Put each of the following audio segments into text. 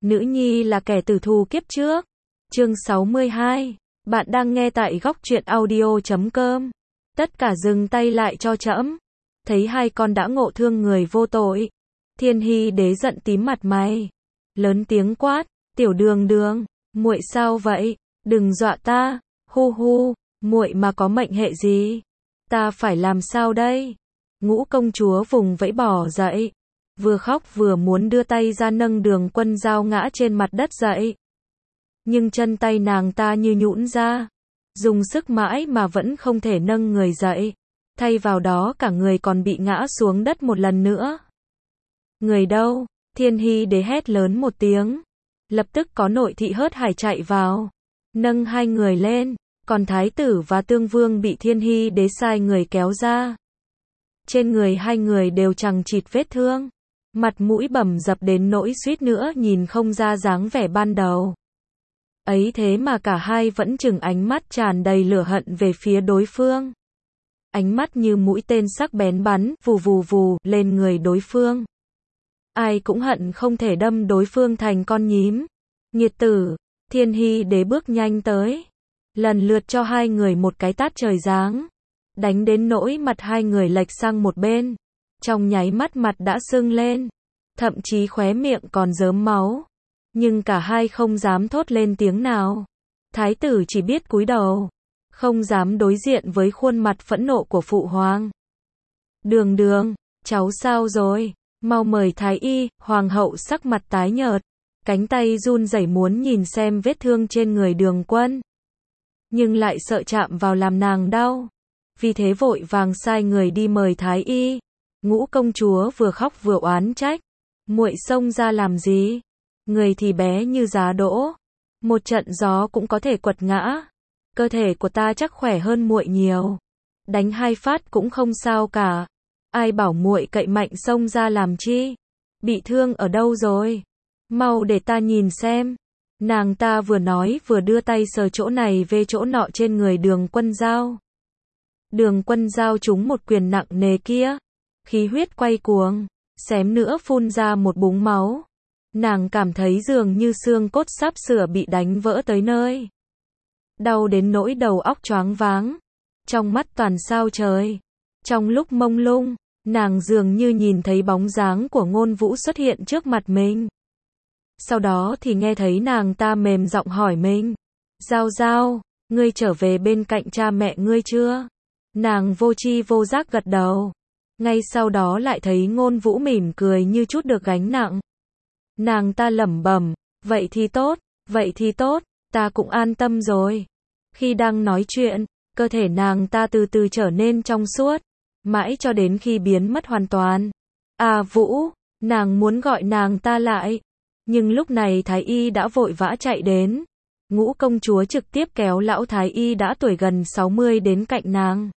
Nữ nhi là kẻ tử thù kiếp trước. Chương 62. Bạn đang nghe tại góc truyện audio.com. Tất cả dừng tay lại cho trẫm. Thấy hai con đã ngộ thương người vô tội. Thiên Hy đế giận tím mặt mày. Lớn tiếng quát, tiểu đường đường, muội sao vậy? Đừng dọa ta, hu hu, muội mà có mệnh hệ gì? Ta phải làm sao đây? Ngũ công chúa vùng vẫy bỏ dậy. Vừa khóc vừa muốn đưa tay ra nâng Đường Quân Dao ngã trên mặt đất dậy. Nhưng chân tay nàng ta như nhũn ra. Dùng sức mãi mà vẫn không thể nâng người dậy. Thay vào đó cả người còn bị ngã xuống đất một lần nữa. Người đâu? Thiên Hy đế hét lớn một tiếng. Lập tức có nội thị hớt hải chạy vào. Nâng hai người lên. Còn thái tử và tương vương bị Thiên Hy đế sai người kéo ra. Trên người hai người đều chằng chịt vết thương. Mặt mũi bầm dập đến nỗi suýt nữa nhìn không ra dáng vẻ ban đầu. Ấy thế mà cả hai vẫn chừng ánh mắt tràn đầy lửa hận về phía đối phương. Ánh mắt như mũi tên sắc bén bắn, vù vù vù, lên người đối phương. Ai cũng hận không thể đâm đối phương thành con nhím. Nghiệt tử, Thiên Hy đế bước nhanh tới. Lần lượt cho hai người một cái tát trời giáng. Đánh đến nỗi mặt hai người lệch sang một bên. Trong nháy mắt mặt đã sưng lên. Thậm chí khóe miệng còn rớm máu. Nhưng cả hai không dám thốt lên tiếng nào. Thái tử chỉ biết cúi đầu. Không dám đối diện với khuôn mặt phẫn nộ của phụ hoàng. Đường đường, cháu sao rồi? Mau mời thái y. Hoàng hậu sắc mặt tái nhợt. Cánh tay run rẩy muốn nhìn xem vết thương trên người Đường Quân. Nhưng lại sợ chạm vào làm nàng đau. Vì thế vội vàng sai người đi mời thái y. Ngũ công chúa vừa khóc vừa oán trách. Muội xông ra làm gì? Người thì bé như giá đỗ. Một trận gió cũng có thể quật ngã. Cơ thể của ta chắc khỏe hơn muội nhiều. Đánh hai phát cũng không sao cả. Ai bảo muội cậy mạnh xông ra làm chi? Bị thương ở đâu rồi? Mau để ta nhìn xem. Nàng ta vừa nói vừa đưa tay sờ chỗ này về chỗ nọ trên người Đường Quân Dao. Đường Quân Dao trúng một quyền nặng nề kia. Khí huyết quay cuồng. Xém nữa phun ra một búng máu. Nàng cảm thấy dường như xương cốt sắp sửa bị đánh vỡ tới nơi. Đau đến nỗi đầu óc choáng váng. Trong mắt toàn sao trời. Trong lúc mông lung, nàng dường như nhìn thấy bóng dáng của Ngôn Vũ xuất hiện trước mặt mình. Sau đó thì nghe thấy nàng ta mềm giọng hỏi mình. Dao Dao, ngươi trở về bên cạnh cha mẹ ngươi chưa? Nàng vô tri vô giác gật đầu. Ngay sau đó lại thấy Ngôn Vũ mỉm cười như chút được gánh nặng. Nàng ta lẩm bẩm, vậy thì tốt, ta cũng an tâm rồi. Khi đang nói chuyện, cơ thể nàng ta từ từ trở nên trong suốt, mãi cho đến khi biến mất hoàn toàn. À Vũ, nàng muốn gọi nàng ta lại. Nhưng lúc này thái y đã vội vã chạy đến. Ngũ công chúa trực tiếp kéo lão thái y đã tuổi gần 60 đến cạnh nàng.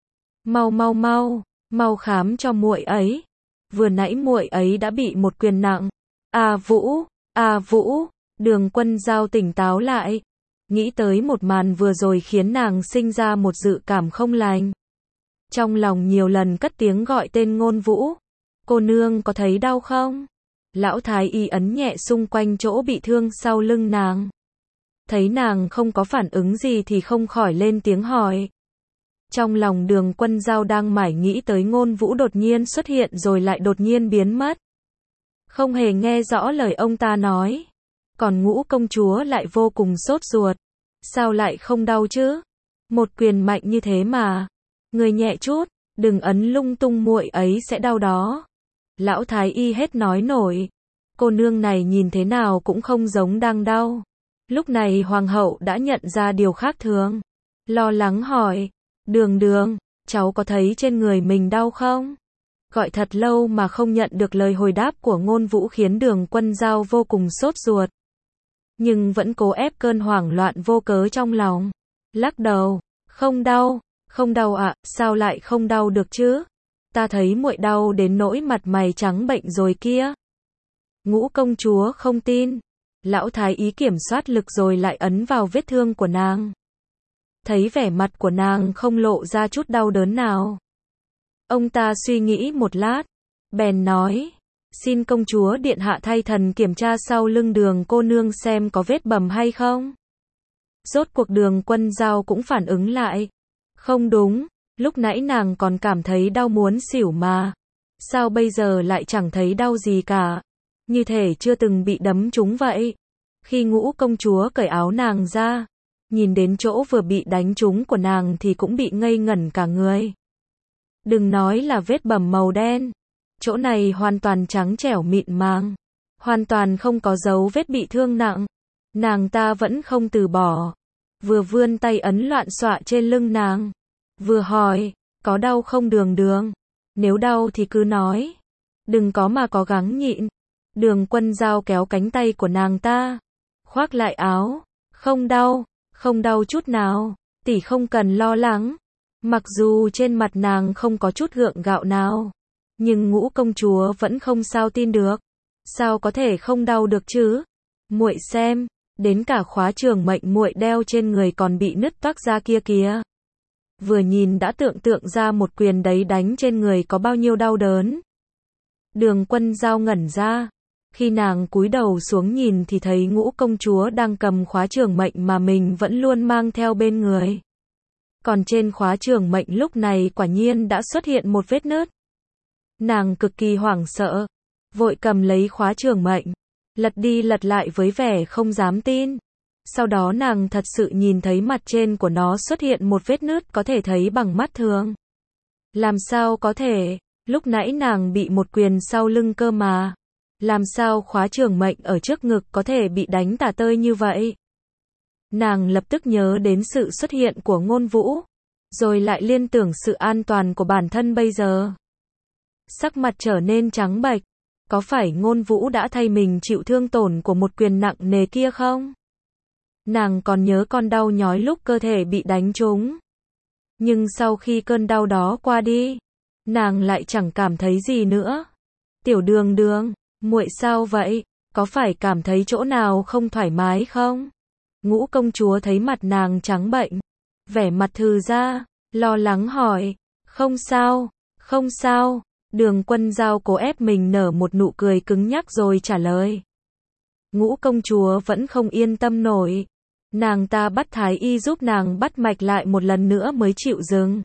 Mau khám cho muội ấy. Vừa nãy muội ấy đã bị một quyền nặng. À Vũ, Đường Quân Dao tỉnh táo lại. Nghĩ tới một màn vừa rồi khiến nàng sinh ra một dự cảm không lành. Trong lòng nhiều lần cất tiếng gọi tên Ngôn Vũ. Cô nương có thấy đau không? Lão thái y ấn nhẹ xung quanh chỗ bị thương sau lưng nàng. Thấy nàng không có phản ứng gì thì không khỏi lên tiếng hỏi. Trong lòng Đường Quân Dao đang mải nghĩ tới Ngôn Vũ đột nhiên xuất hiện rồi lại đột nhiên biến mất. Không hề nghe rõ lời ông ta nói. Còn Ngũ công chúa lại vô cùng sốt ruột. Sao lại không đau chứ? Một quyền mạnh như thế mà. Người nhẹ chút, đừng ấn lung tung muội ấy sẽ đau đó. Lão thái y hết nói nổi. Cô nương này nhìn thế nào cũng không giống đang đau. Lúc này hoàng hậu đã nhận ra điều khác thường. Lo lắng hỏi. Đường đường, cháu có thấy trên người mình đau không? Gọi thật lâu mà không nhận được lời hồi đáp của Ngôn Vũ khiến Đường Quân Dao vô cùng sốt ruột. Nhưng vẫn cố ép cơn hoảng loạn vô cớ trong lòng. Lắc đầu, không đau ạ, sao lại không đau được chứ? Ta thấy muội đau đến nỗi mặt mày trắng bệnh rồi kia. Ngũ công chúa không tin. Lão thái ý kiểm soát lực rồi lại ấn vào vết thương của nàng. Thấy vẻ mặt của nàng không lộ ra chút đau đớn nào. Ông ta suy nghĩ một lát, bèn nói, Xin công chúa điện hạ thay thần kiểm tra sau lưng Đường cô nương xem có vết bầm hay không. Rốt cuộc Đường Quân Dao cũng phản ứng lại. Không đúng, lúc nãy nàng còn cảm thấy đau muốn xỉu mà. Sao bây giờ lại chẳng thấy đau gì cả? Như thể chưa từng bị đấm trúng vậy. Khi Ngũ công chúa cởi áo nàng ra, nhìn đến chỗ vừa bị đánh trúng của nàng thì cũng bị ngây ngẩn cả người. Đừng nói là vết bầm màu đen. Chỗ này hoàn toàn trắng trẻo mịn màng. Hoàn toàn không có dấu vết bị thương nặng. Nàng ta vẫn không từ bỏ. Vừa vươn tay ấn loạn xọa trên lưng nàng. Vừa hỏi, có đau không Đường Đường? Nếu đau thì cứ nói. Đừng có mà cố gắng nhịn. Đường Quân Dao kéo cánh tay của nàng ta. Khoác lại áo. Không đau chút nào. Tỷ không cần lo lắng. Mặc dù trên mặt nàng không có chút gượng gạo nào. Nhưng Ngũ công chúa vẫn không sao tin được. Sao có thể không đau được chứ? Muội xem, đến cả khóa trường mệnh muội đeo trên người còn bị nứt toác ra kia kìa. Vừa nhìn đã tưởng tượng ra một quyền đấy đánh trên người có bao nhiêu đau đớn. Đường Quân Dao ngẩn ra. Khi nàng cúi đầu xuống nhìn thì thấy Ngũ công chúa đang cầm khóa trường mệnh mà mình vẫn luôn mang theo bên người. Còn trên khóa trường mệnh lúc này quả nhiên đã xuất hiện một vết nứt. Nàng cực kỳ hoảng sợ, vội cầm lấy khóa trường mệnh, lật đi lật lại với vẻ không dám tin. Sau đó nàng thật sự nhìn thấy mặt trên của nó xuất hiện một vết nứt có thể thấy bằng mắt thường. Làm sao có thể, lúc nãy nàng bị một quyền sau lưng cơ mà. Làm sao khóa trường mệnh ở trước ngực có thể bị đánh tả tơi như vậy? Nàng lập tức nhớ đến sự xuất hiện của Ngôn Vũ, rồi lại liên tưởng sự an toàn của bản thân bây giờ. Sắc mặt trở nên trắng bệch, có phải Ngôn Vũ đã thay mình chịu thương tổn của một quyền nặng nề kia không? Nàng còn nhớ con đau nhói lúc cơ thể bị đánh trúng. Nhưng sau khi cơn đau đó qua đi, nàng lại chẳng cảm thấy gì nữa. Tiểu Đường Đường, muội sao vậy? Có phải cảm thấy chỗ nào không thoải mái không? Ngũ công chúa thấy mặt nàng trắng bệch, vẻ mặt thư ra, lo lắng hỏi. Không sao. Đường Quân Dao cố ép mình nở một nụ cười cứng nhắc rồi trả lời. Ngũ công chúa vẫn không yên tâm nổi. Nàng ta bắt thái y giúp nàng bắt mạch lại một lần nữa mới chịu dừng.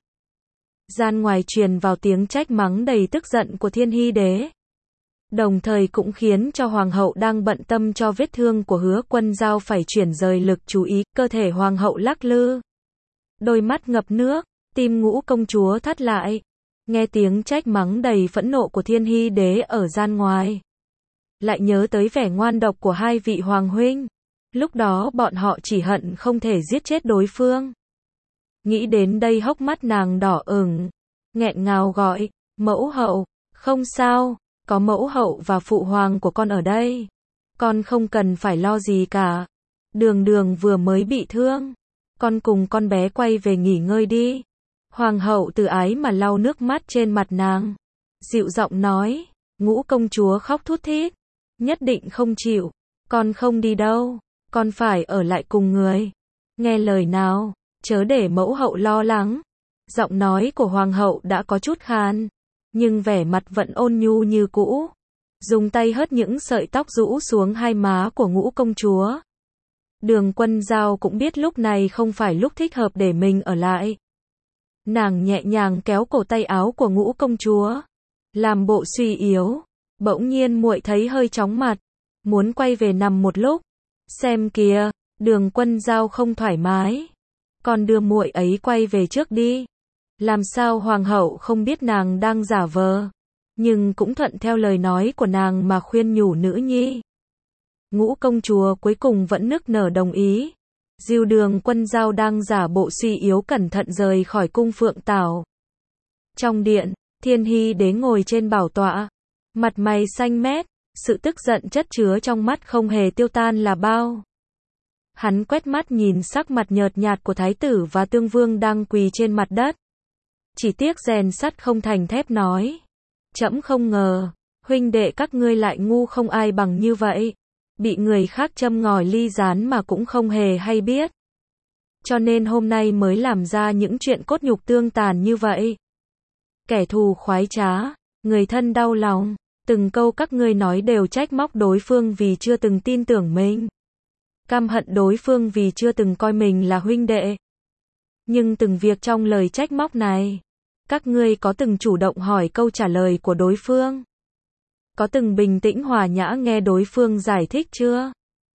Gian ngoài truyền vào tiếng trách mắng đầy tức giận của Thiên Hy đế. Đồng thời cũng khiến cho hoàng hậu đang bận tâm cho vết thương của Hứa Quân Dao phải chuyển rời lực chú ý, cơ thể hoàng hậu lắc lư. Đôi mắt ngập nước, tim Ngũ công chúa thắt lại. Nghe tiếng trách mắng đầy phẫn nộ của Thiên Hy đế ở gian ngoài. Lại nhớ tới vẻ ngoan độc của hai vị hoàng huynh. Lúc đó bọn họ chỉ hận không thể giết chết đối phương. Nghĩ đến đây hốc mắt nàng đỏ ửng, nghẹn ngào gọi, mẫu hậu, không sao, có mẫu hậu và phụ hoàng của con ở đây. Con không cần phải lo gì cả. Đường Đường vừa mới bị thương. Con cùng con bé quay về nghỉ ngơi đi. Hoàng hậu từ ái mà lau nước mắt trên mặt nàng. Dịu giọng nói, Ngũ công chúa khóc thút thít. Nhất định không chịu. Con không đi đâu. Con phải ở lại cùng người. Nghe lời nào, chớ để mẫu hậu lo lắng. Giọng nói của hoàng hậu đã có chút khan, nhưng vẻ mặt vẫn ôn nhu như cũ. Dùng tay hớt những sợi tóc rũ xuống hai má của Ngũ công chúa. Đường Quân Dao cũng biết lúc này không phải lúc thích hợp để mình ở lại. Nàng nhẹ nhàng kéo cổ tay áo của Ngũ công chúa, làm bộ suy yếu. Bỗng nhiên muội thấy hơi chóng mặt, muốn quay về nằm một lúc. Xem kìa, Đường Quân Dao không thoải mái. Còn đưa muội ấy quay về trước đi. Làm sao hoàng hậu không biết nàng đang giả vờ, nhưng cũng thuận theo lời nói của nàng mà khuyên nhủ nữ nhi. Ngũ công chúa cuối cùng vẫn nức nở đồng ý. Dìu Đường Quân Dao đang giả bộ suy yếu cẩn thận rời khỏi cung Phượng Tảo. Trong điện, Thiên Hy đế ngồi trên bảo tọa, mặt mày xanh mét, sự tức giận chất chứa trong mắt không hề tiêu tan là bao. Hắn quét mắt nhìn sắc mặt nhợt nhạt của thái tử và tương vương đang quỳ trên mặt đất. Chỉ tiếc rèn sắt không thành thép nói. Trẫm không ngờ, huynh đệ các ngươi lại ngu không ai bằng như vậy. Bị người khác châm ngòi ly gián mà cũng không hề hay biết. Cho nên hôm nay mới làm ra những chuyện cốt nhục tương tàn như vậy. Kẻ thù khoái trá, người thân đau lòng. Từng câu các ngươi nói đều trách móc đối phương vì chưa từng tin tưởng mình. Căm hận đối phương vì chưa từng coi mình là huynh đệ. Nhưng từng việc trong lời trách móc này, các ngươi có từng chủ động hỏi câu trả lời của đối phương? Có từng bình tĩnh hòa nhã nghe đối phương giải thích chưa?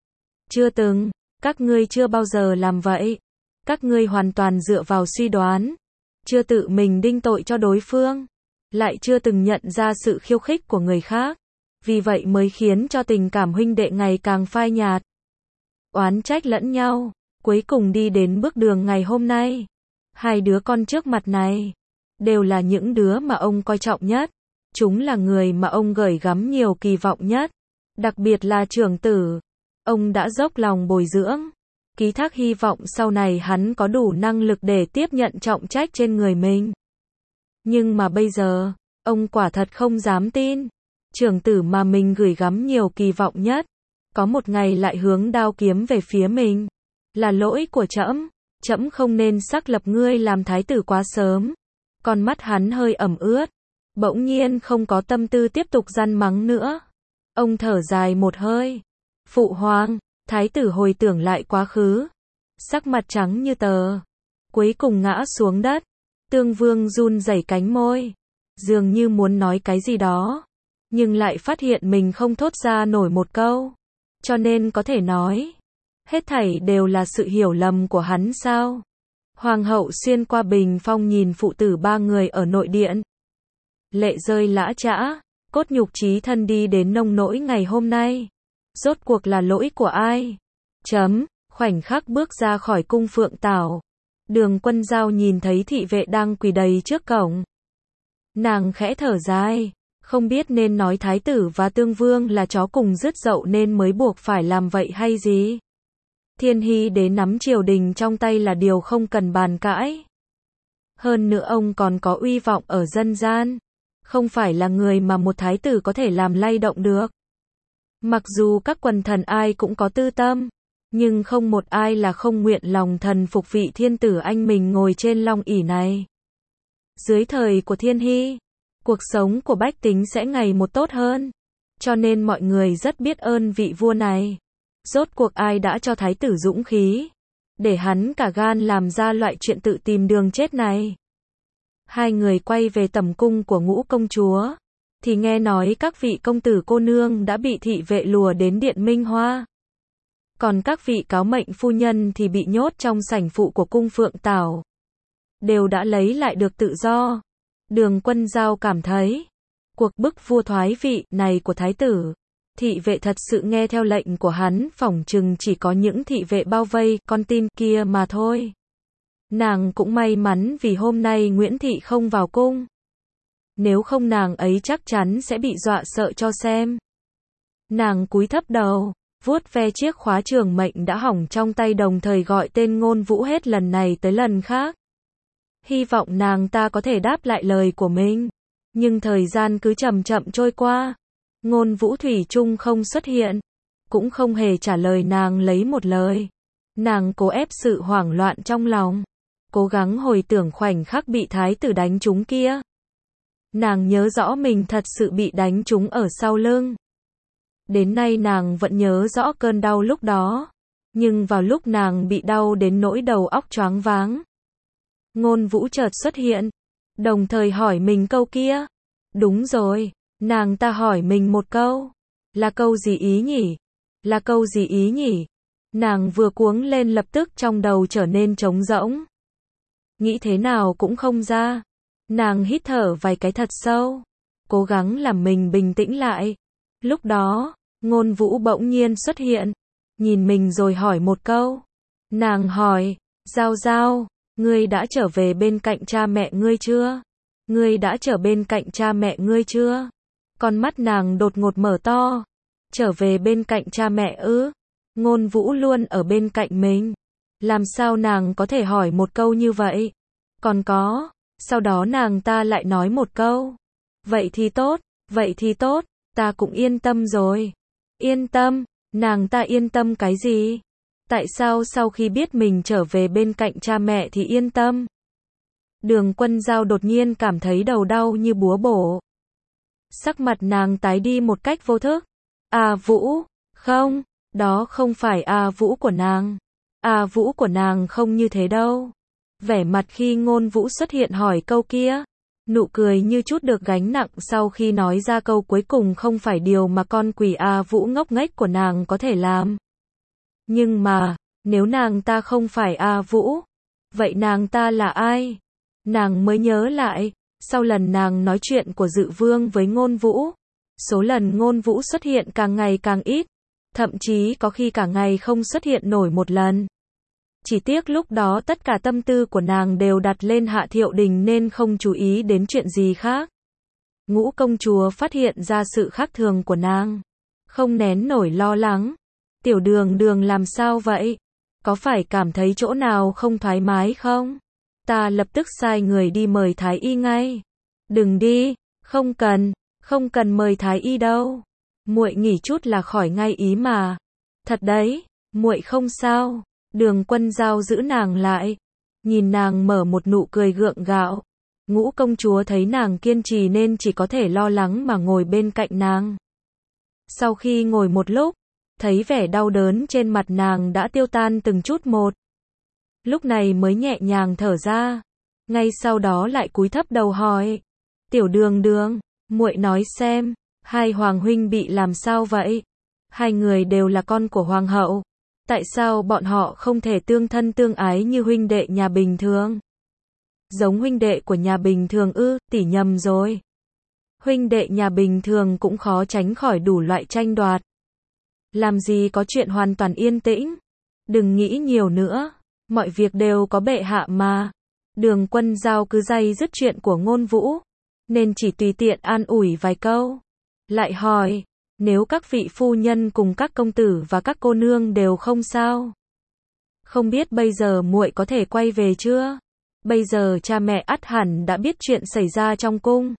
Chưa từng, các ngươi chưa bao giờ làm vậy. Các ngươi hoàn toàn dựa vào suy đoán, chưa tự mình đinh tội cho đối phương, lại chưa từng nhận ra sự khiêu khích của người khác. Vì vậy mới khiến cho tình cảm huynh đệ ngày càng phai nhạt, oán trách lẫn nhau, cuối cùng đi đến bước đường ngày hôm nay. Hai đứa con trước mặt này, đều là những đứa mà ông coi trọng nhất. Chúng là người mà ông gửi gắm nhiều kỳ vọng nhất. Đặc biệt là trưởng tử. Ông đã dốc lòng bồi dưỡng, ký thác hy vọng sau này hắn có đủ năng lực để tiếp nhận trọng trách trên người mình. Nhưng mà bây giờ, ông quả thật không dám tin. Trưởng tử mà mình gửi gắm nhiều kỳ vọng nhất, có một ngày lại hướng đao kiếm về phía mình. Là lỗi của trẫm, trẫm không nên xác lập ngươi làm thái tử quá sớm. Con mắt hắn hơi ẩm ướt, bỗng nhiên không có tâm tư tiếp tục giăn mắng nữa. Ông thở dài một hơi. Phụ hoàng, thái tử hồi tưởng lại quá khứ. Sắc mặt trắng như tờ. Cuối cùng ngã xuống đất. Tương Vương run rẩy cánh môi. Dường như muốn nói cái gì đó. Nhưng lại phát hiện mình không thốt ra nổi một câu. Cho nên có thể nói. Hết thảy đều là sự hiểu lầm của hắn sao? Hoàng hậu xuyên qua bình phong nhìn phụ tử ba người ở nội điện. Lệ rơi lã chã. Cốt nhục chí thân đi đến nông nỗi ngày hôm nay. Rốt cuộc là lỗi của ai? Khoảnh khắc bước ra khỏi cung Phượng Tảo. Đường Quân Giao nhìn thấy thị vệ đang quỳ đầy trước cổng. Nàng khẽ thở dài. Không biết nên nói thái tử và Tương Vương là chó cùng rứt dậu nên mới buộc phải làm vậy hay gì? Thiên Hy đế nắm triều đình trong tay là điều không cần bàn cãi. Hơn nữa ông còn có uy vọng ở dân gian. Không phải là người mà một thái tử có thể làm lay động được. Mặc dù các quần thần ai cũng có tư tâm, nhưng không một ai là không nguyện lòng thần phục vị thiên tử anh mình ngồi trên long ỷ này. Dưới thời của Thiên Hy, cuộc sống của bách tính sẽ ngày một tốt hơn. Cho nên mọi người rất biết ơn vị vua này. Rốt cuộc ai đã cho thái tử dũng khí, để hắn cả gan làm ra loại chuyện tự tìm đường chết này. Hai người quay về tẩm cung của Ngũ công chúa, thì nghe nói các vị công tử cô nương đã bị thị vệ lùa đến điện Minh Hoa. Còn các vị cáo mệnh phu nhân thì bị nhốt trong sảnh phụ của cung Phượng Tảo. Đều đã lấy lại được tự do. Đường Quân Giao cảm thấy, cuộc bức vua thoái vị này của thái tử, thị vệ thật sự nghe theo lệnh của hắn, phỏng chừng chỉ có những thị vệ bao vây con tin kia mà thôi. Nàng cũng may mắn vì hôm nay Nguyễn Thị không vào cung. Nếu không nàng ấy chắc chắn sẽ bị dọa sợ cho xem. Nàng cúi thấp đầu, vuốt ve chiếc khóa trường mệnh đã hỏng trong tay, đồng thời gọi tên Ngôn Vũ hết lần này tới lần khác. Hy vọng nàng ta có thể đáp lại lời của mình. Nhưng thời gian cứ chậm chậm trôi qua. Ngôn Vũ thủy chung không xuất hiện. Cũng không hề trả lời nàng lấy một lời. Nàng cố ép sự hoảng loạn trong lòng. Cố gắng hồi tưởng khoảnh khắc bị thái tử đánh trúng kia. Nàng nhớ rõ mình thật sự bị đánh trúng ở sau lưng. Đến nay nàng vẫn nhớ rõ cơn đau lúc đó. Nhưng vào lúc nàng bị đau đến nỗi đầu óc choáng váng, Ngôn Vũ chợt xuất hiện, đồng thời hỏi mình câu kia. Đúng rồi, nàng ta hỏi mình một câu. Là câu gì ý nhỉ? Là câu gì ý nhỉ? Nàng vừa cuống lên lập tức trong đầu trở nên trống rỗng. Nghĩ thế nào cũng không ra. Nàng hít thở vài cái thật sâu, cố gắng làm mình bình tĩnh lại. Lúc đó, Ngôn Vũ bỗng nhiên xuất hiện, nhìn mình rồi hỏi một câu. Nàng hỏi, Giao Giao, ngươi đã trở về bên cạnh cha mẹ ngươi chưa? Ngươi đã trở bên cạnh cha mẹ ngươi chưa? Con mắt nàng đột ngột mở to. Trở về bên cạnh cha mẹ ư? Ngôn Vũ luôn ở bên cạnh mình. Làm sao nàng có thể hỏi một câu như vậy? Còn có, sau đó nàng ta lại nói một câu. Vậy thì tốt, ta cũng yên tâm rồi. Yên tâm, nàng ta yên tâm cái gì? Tại sao sau khi biết mình trở về bên cạnh cha mẹ thì yên tâm? Đường Quân Giao đột nhiên cảm thấy đầu đau như búa bổ. Sắc mặt nàng tái đi một cách vô thức. A Vũ, không, đó không phải A Vũ của nàng. A Vũ của nàng không như thế đâu. Vẻ mặt khi Ngôn Vũ xuất hiện hỏi câu kia, nụ cười như chút được gánh nặng sau khi nói ra câu cuối cùng không phải điều mà con quỷ A Vũ ngốc nghếch của nàng có thể làm. Nhưng mà, nếu nàng ta không phải A Vũ, vậy nàng ta là ai? Nàng mới nhớ lại, sau lần nàng nói chuyện của Dự Vương với Ngôn Vũ, số lần Ngôn Vũ xuất hiện càng ngày càng ít, thậm chí có khi cả ngày không xuất hiện nổi một lần. Chỉ tiếc lúc đó tất cả tâm tư của nàng đều đặt lên Hạ Thiệu Đình nên không chú ý đến chuyện gì khác. Ngũ công chúa phát hiện ra sự khác thường của nàng, không nén nổi lo lắng. Tiểu Đường Đường làm sao vậy? Có phải cảm thấy chỗ nào không thoải mái không? Ta lập tức sai người đi mời Thái Y ngay. Đừng đi, không cần mời Thái Y đâu. Muội nghỉ chút là khỏi ngay ý mà. Thật đấy, muội không sao. Đường Quân Giao giữ nàng lại, nhìn nàng mở một nụ cười gượng gạo. Ngũ công chúa thấy nàng kiên trì nên chỉ có thể lo lắng mà ngồi bên cạnh nàng. Sau khi ngồi một lúc, thấy vẻ đau đớn trên mặt nàng đã tiêu tan từng chút một. Lúc này mới nhẹ nhàng thở ra, ngay sau đó lại cúi thấp đầu hỏi, Tiểu Đường Đường, muội nói xem, hai hoàng huynh bị làm sao vậy? Hai người đều là con của hoàng hậu, tại sao bọn họ không thể tương thân tương ái như huynh đệ nhà bình thường? Giống huynh đệ của nhà bình thường ư? Tỷ nhầm rồi. Huynh đệ nhà bình thường cũng khó tránh khỏi đủ loại tranh đoạt. Làm gì có chuyện hoàn toàn yên tĩnh. Đừng nghĩ nhiều nữa, mọi việc đều có bệ hạ mà. Đường Quân Giao cứ day dứt chuyện của Ngôn Vũ, nên chỉ tùy tiện an ủi vài câu. Lại hỏi, nếu các vị phu nhân cùng các công tử và các cô nương đều không sao, không biết bây giờ muội có thể quay về chưa? Bây giờ cha mẹ ắt hẳn đã biết chuyện xảy ra trong cung,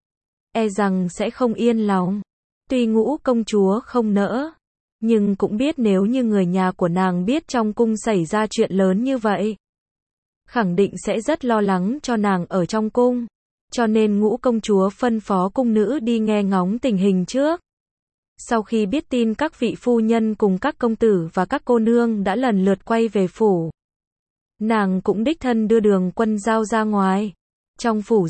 e rằng sẽ không yên lòng. Tuy Ngũ công chúa không nỡ, nhưng cũng biết nếu như người nhà của nàng biết trong cung xảy ra chuyện lớn như vậy, khẳng định sẽ rất lo lắng cho nàng ở trong cung. Cho nên Ngũ công chúa phân phó cung nữ đi nghe ngóng tình hình trước. Sau khi biết tin các vị phu nhân cùng các công tử và các cô nương đã lần lượt quay về phủ, nàng cũng đích thân đưa Đường Quân Giao ra ngoài. Trong phủ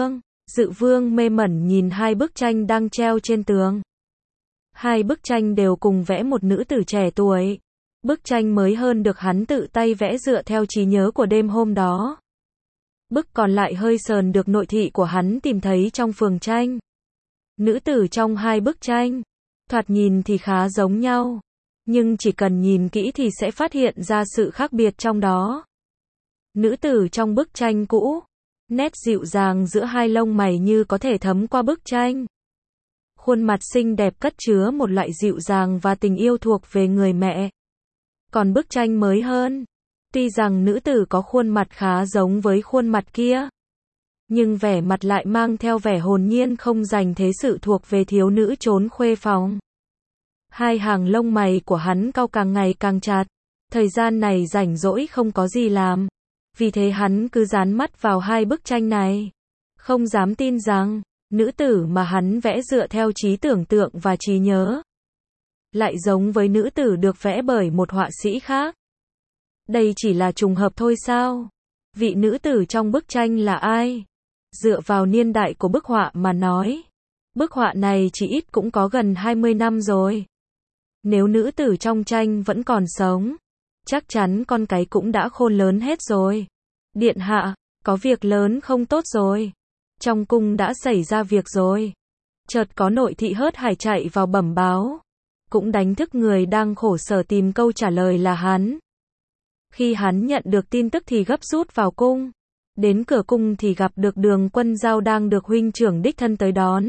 Dự Vương mê mẩn nhìn hai bức tranh đang treo trên tường. Hai bức tranh đều cùng vẽ một nữ tử trẻ tuổi. Bức tranh mới hơn được hắn tự tay vẽ dựa theo trí nhớ của đêm hôm đó. Bức còn lại hơi sờn được nội thị của hắn tìm thấy trong phường tranh. Nữ tử trong hai bức tranh, thoạt nhìn thì khá giống nhau, nhưng chỉ cần nhìn kỹ thì sẽ phát hiện ra sự khác biệt trong đó. Nữ tử trong bức tranh cũ, nét dịu dàng giữa hai lông mày như có thể thấm qua bức tranh. Khuôn mặt xinh đẹp cất chứa một loại dịu dàng và tình yêu thuộc về người mẹ. Còn bức tranh mới hơn, tuy rằng nữ tử có khuôn mặt khá giống với khuôn mặt kia, nhưng vẻ mặt lại mang theo vẻ hồn nhiên không dành thế sự thuộc về thiếu nữ trốn khuê phòng. Hai hàng lông mày của hắn cau càng ngày càng chặt. Thời gian này rảnh rỗi không có gì làm, vì thế hắn cứ dán mắt vào hai bức tranh này. Không dám tin rằng, nữ tử mà hắn vẽ dựa theo trí tưởng tượng và trí nhớ, lại giống với nữ tử được vẽ bởi một họa sĩ khác. Đây chỉ là trùng hợp thôi sao? Vị nữ tử trong bức tranh là ai? Dựa vào niên đại của bức họa mà nói, bức họa này chỉ ít cũng có gần 20 năm rồi. Nếu nữ tử trong tranh vẫn còn sống, chắc chắn con cái cũng đã khôn lớn hết rồi. Điện hạ, có việc lớn không tốt rồi. Trong cung đã xảy ra việc rồi. Chợt có nội thị hớt hải chạy vào bẩm báo, cũng đánh thức người đang khổ sở tìm câu trả lời là hắn. Khi hắn nhận được tin tức thì gấp rút vào cung. Đến cửa cung thì gặp được Đường Quân Giao đang được huynh trưởng đích thân tới đón.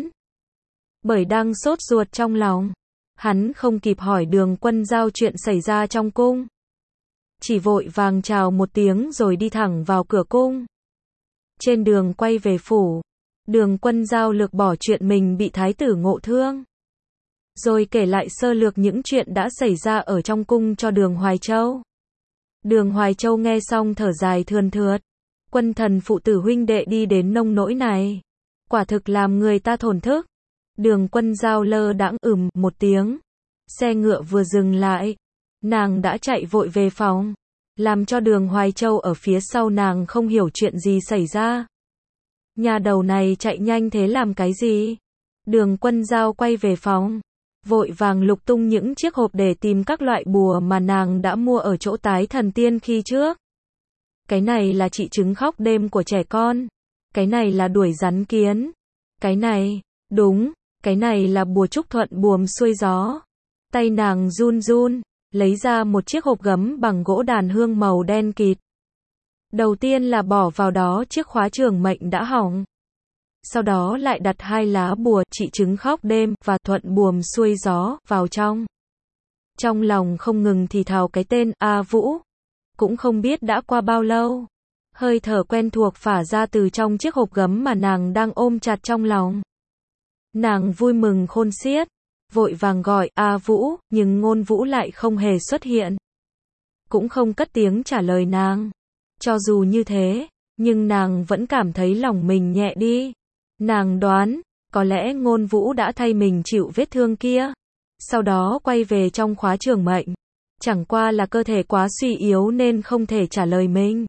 Bởi đang sốt ruột trong lòng, hắn không kịp hỏi Đường Quân Giao chuyện xảy ra trong cung, chỉ vội vàng chào một tiếng rồi đi thẳng vào cửa cung. Trên đường quay về phủ, Đường Quân Giao lược bỏ chuyện mình bị thái tử ngộ thương, rồi kể lại sơ lược những chuyện đã xảy ra ở trong cung cho Đường Hoài Châu. Đường Hoài Châu nghe xong thở dài thườn thượt. Quân thần phụ tử huynh đệ đi đến nông nỗi này, quả thực làm người ta thổn thức. Đường Quân Giao lơ đãng một tiếng. Xe ngựa vừa dừng lại, nàng đã chạy vội về phòng, làm cho Đường Hoài Châu ở phía sau nàng không hiểu chuyện gì xảy ra. Nhà đầu này chạy nhanh thế làm cái gì? Đường Quân Giao quay về phòng, vội vàng lục tung những chiếc hộp để tìm các loại bùa mà nàng đã mua ở chỗ Tái Thần Tiên khi trước. Cái này là trị chứng khóc đêm của trẻ con. Cái này là đuổi rắn kiến. Cái này, đúng, cái này là bùa chúc thuận buồm xuôi gió. Tay nàng run run, lấy ra một chiếc hộp gấm bằng gỗ đàn hương màu đen kịt. Đầu tiên là bỏ vào đó chiếc khóa trường mệnh đã hỏng. Sau đó lại đặt 2 lá bùa trị chứng khóc đêm và thuận buồm xuôi gió vào trong. Trong lòng không ngừng thì thào cái tên A Vũ. Cũng không biết đã qua bao lâu. Hơi thở quen thuộc phả ra từ trong chiếc hộp gấm mà nàng đang ôm chặt trong lòng. Nàng vui mừng khôn xiết, vội vàng gọi A Vũ, nhưng Ngôn Vũ lại không hề xuất hiện. Cũng không cất tiếng trả lời nàng. Cho dù như thế, nhưng nàng vẫn cảm thấy lòng mình nhẹ đi. Nàng đoán, có lẽ Ngôn Vũ đã thay mình chịu vết thương kia. Sau đó quay về trong khóa trường mệnh. Chẳng qua là cơ thể quá suy yếu nên không thể trả lời mình.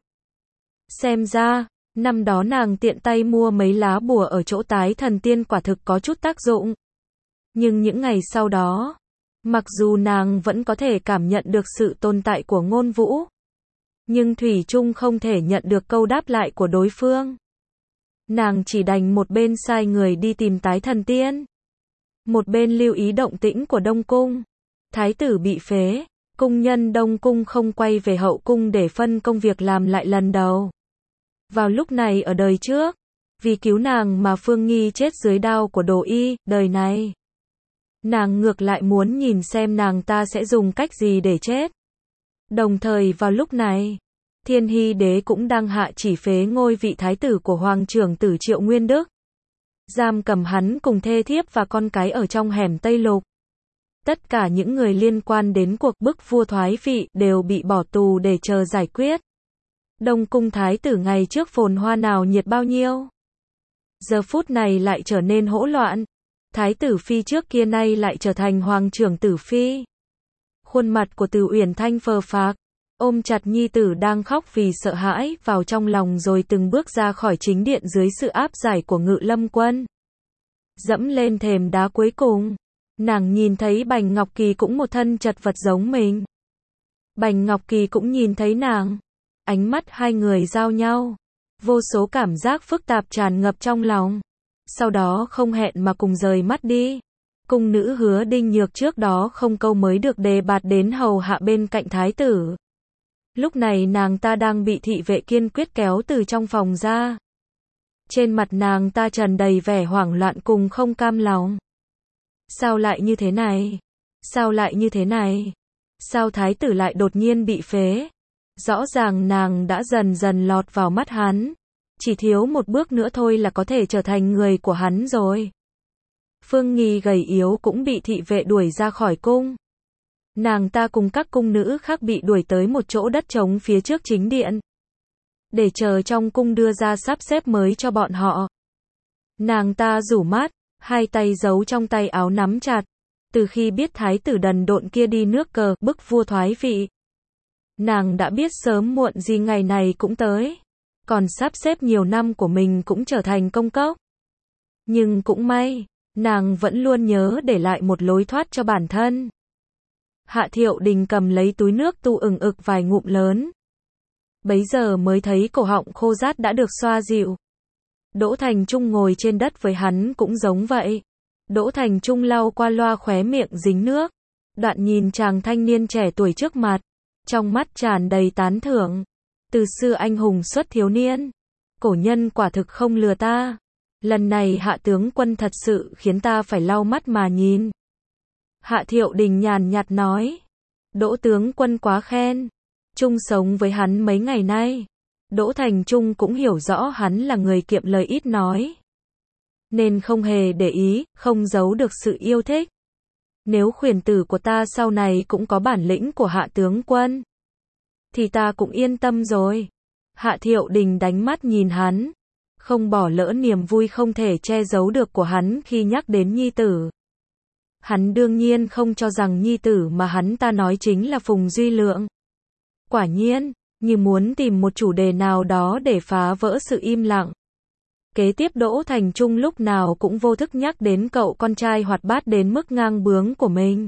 Xem ra, năm đó nàng tiện tay mua mấy lá bùa ở chỗ Tái Thần Tiên quả thực có chút tác dụng. Nhưng những ngày sau đó, mặc dù nàng vẫn có thể cảm nhận được sự tồn tại của Ngôn Vũ, nhưng thủy chung không thể nhận được câu đáp lại của đối phương. Nàng chỉ đành một bên sai người đi tìm Tái Thần Tiên, một bên lưu ý động tĩnh của Đông Cung. Thái tử bị phế, cung nhân Đông Cung không quay về hậu cung để phân công việc làm lại lần đầu. Vào lúc này ở đời trước, vì cứu nàng mà Phương Nghi chết dưới đao của Đồ Y, đời này nàng ngược lại muốn nhìn xem nàng ta sẽ dùng cách gì để chết. Đồng thời vào lúc này, Thiên Hy đế cũng đang hạ chỉ phế ngôi vị thái tử của Hoàng trưởng tử Triệu Nguyên Đức. Giam cầm hắn cùng thê thiếp và con cái ở trong hẻm Tây Lục. Tất cả những người liên quan đến cuộc bức vua thoái vị đều bị bỏ tù để chờ giải quyết. Đông cung thái tử ngày trước phồn hoa nào nhiệt bao nhiêu. Giờ phút này lại trở nên hỗn loạn. Thái tử phi trước kia nay lại trở thành hoàng trưởng tử phi. Khuôn mặt của Từ Uyển Thanh phờ phạc, ôm chặt nhi tử đang khóc vì sợ hãi vào trong lòng rồi từng bước ra khỏi chính điện dưới sự áp giải của Ngự Lâm Quân. Dẫm lên thềm đá cuối cùng, nàng nhìn thấy Bành Ngọc Kỳ cũng một thân chật vật giống mình. Bành Ngọc Kỳ cũng nhìn thấy nàng. Ánh mắt hai người giao nhau. Vô số cảm giác phức tạp tràn ngập trong lòng. Sau đó không hẹn mà cùng rời mắt đi. Cung nữ Hứa Đinh Nhược trước đó không câu mới được đề bạt đến hầu hạ bên cạnh thái tử. Lúc này nàng ta đang bị thị vệ kiên quyết kéo từ trong phòng ra. Trên mặt nàng ta tràn đầy vẻ hoảng loạn cùng không cam lòng. Sao lại như thế này? Sao lại như thế này? Sao thái tử lại đột nhiên bị phế? Rõ ràng nàng đã dần dần lọt vào mắt hắn. Chỉ thiếu một bước nữa thôi là có thể trở thành người của hắn rồi. Phương Nghi gầy yếu cũng bị thị vệ đuổi ra khỏi cung. Nàng ta cùng các cung nữ khác bị đuổi tới một chỗ đất trống phía trước chính điện. Để chờ trong cung đưa ra sắp xếp mới cho bọn họ. Nàng ta rủ mắt, hai tay giấu trong tay áo nắm chặt. Từ khi biết thái tử đần độn kia đi nước cờ, bức vua thoái vị. Nàng đã biết sớm muộn gì ngày này cũng tới. Còn sắp xếp nhiều năm của mình cũng trở thành công cốc. Nhưng cũng may, nàng vẫn luôn nhớ để lại một lối thoát cho bản thân. Hạ Thiệu Đình cầm lấy túi nước tu ừng ực vài ngụm lớn. Bấy giờ mới thấy cổ họng khô rát đã được xoa dịu. Đỗ Thành Trung ngồi trên đất với hắn cũng giống vậy. Đỗ Thành Trung lau qua loa khóe miệng dính nước. Đoạn nhìn chàng thanh niên trẻ tuổi trước mặt. Trong mắt tràn đầy tán thưởng. Từ xưa anh hùng xuất thiếu niên. Cổ nhân quả thực không lừa ta. Lần này Hạ tướng quân thật sự khiến ta phải lau mắt mà nhìn. Hạ Thiệu Đình nhàn nhạt nói. Đỗ tướng quân quá khen. Chung sống với hắn mấy ngày nay. Đỗ Thành Trung cũng hiểu rõ hắn là người kiệm lời ít nói. Nên không hề để ý, không giấu được sự yêu thích. Nếu khuyển tử của ta sau này cũng có bản lĩnh của Hạ tướng quân, thì ta cũng yên tâm rồi. Hạ Thiệu Đình đánh mắt nhìn hắn. không bỏ lỡ niềm vui không thể che giấu được của hắn khi nhắc đến nhi tử. Hắn đương nhiên không cho rằng nhi tử mà hắn ta nói chính là Phùng Duy Lượng. Quả nhiên, như muốn tìm một chủ đề nào đó để phá vỡ sự im lặng. Kế tiếp Đỗ Thành Trung lúc nào cũng vô thức nhắc đến cậu con trai hoạt bát đến mức ngang bướng của mình.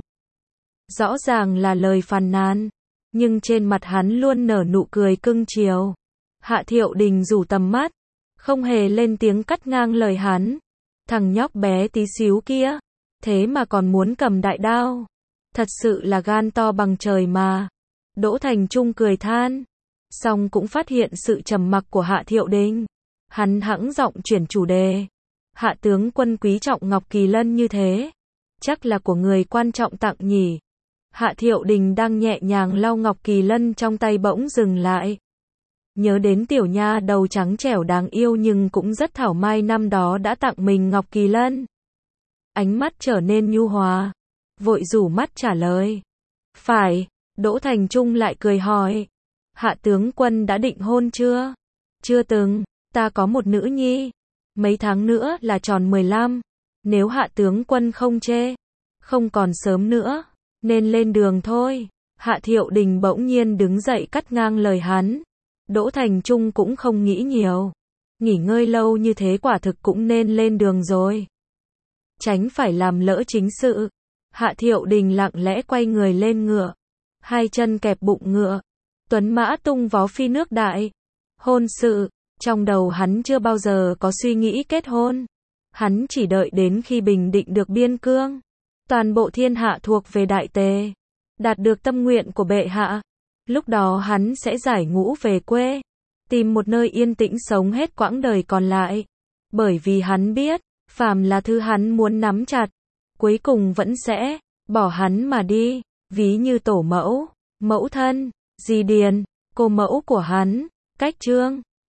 Rõ ràng là lời phàn nàn, nhưng trên mặt hắn luôn nở nụ cười cưng chiều. Hạ Thiệu Đình rủ tầm mắt, không hề lên tiếng cắt ngang lời hắn. Thằng nhóc bé tí xíu kia, thế mà còn muốn cầm đại đao. Thật sự là gan to bằng trời mà. Đỗ Thành Trung cười than, song cũng phát hiện sự trầm mặc của Hạ Thiệu Đình. Hắn hãng giọng chuyển chủ đề. Hạ tướng quân quý trọng Ngọc Kỳ Lân như thế, chắc là của người quan trọng tặng nhỉ. Hạ Thiệu Đình đang nhẹ nhàng lau Ngọc Kỳ Lân trong tay bỗng dừng lại. Nhớ đến tiểu nha đầu trắng trẻo đáng yêu nhưng cũng rất thảo mai năm đó đã tặng mình Ngọc Kỳ Lân. Ánh mắt trở nên nhu hòa, vội rủ mắt trả lời. Phải. Đỗ Thành Trung lại cười hỏi. Hạ tướng quân đã định hôn chưa? Chưa từng, ta có một nữ nhi. Mấy tháng nữa là tròn 15. Nếu hạ tướng quân không chê, không còn sớm nữa, nên lên đường thôi. Hạ Thiệu Đình bỗng nhiên đứng dậy cắt ngang lời hắn. Đỗ Thành Trung cũng không nghĩ nhiều. Nghỉ ngơi lâu như thế quả thực cũng nên lên đường rồi. Tránh phải làm lỡ chính sự. Hạ Thiệu Đình lặng lẽ quay người lên ngựa. Hai chân kẹp bụng ngựa. Tuấn mã tung vó phi nước đại. Hôn sự. Trong đầu hắn chưa bao giờ có suy nghĩ kết hôn. Hắn chỉ đợi đến khi bình định được biên cương. Toàn bộ thiên hạ thuộc về Đại Tề. Đạt được tâm nguyện của bệ hạ. Lúc đó hắn sẽ giải ngũ về quê. Tìm một nơi yên tĩnh sống hết quãng đời còn lại. Bởi vì hắn biết, phàm là thứ hắn muốn nắm chặt, cuối cùng vẫn sẽ bỏ hắn mà đi. Ví như tổ mẫu, mẫu thân, dì Điền, cô mẫu của hắn, Cách Trương.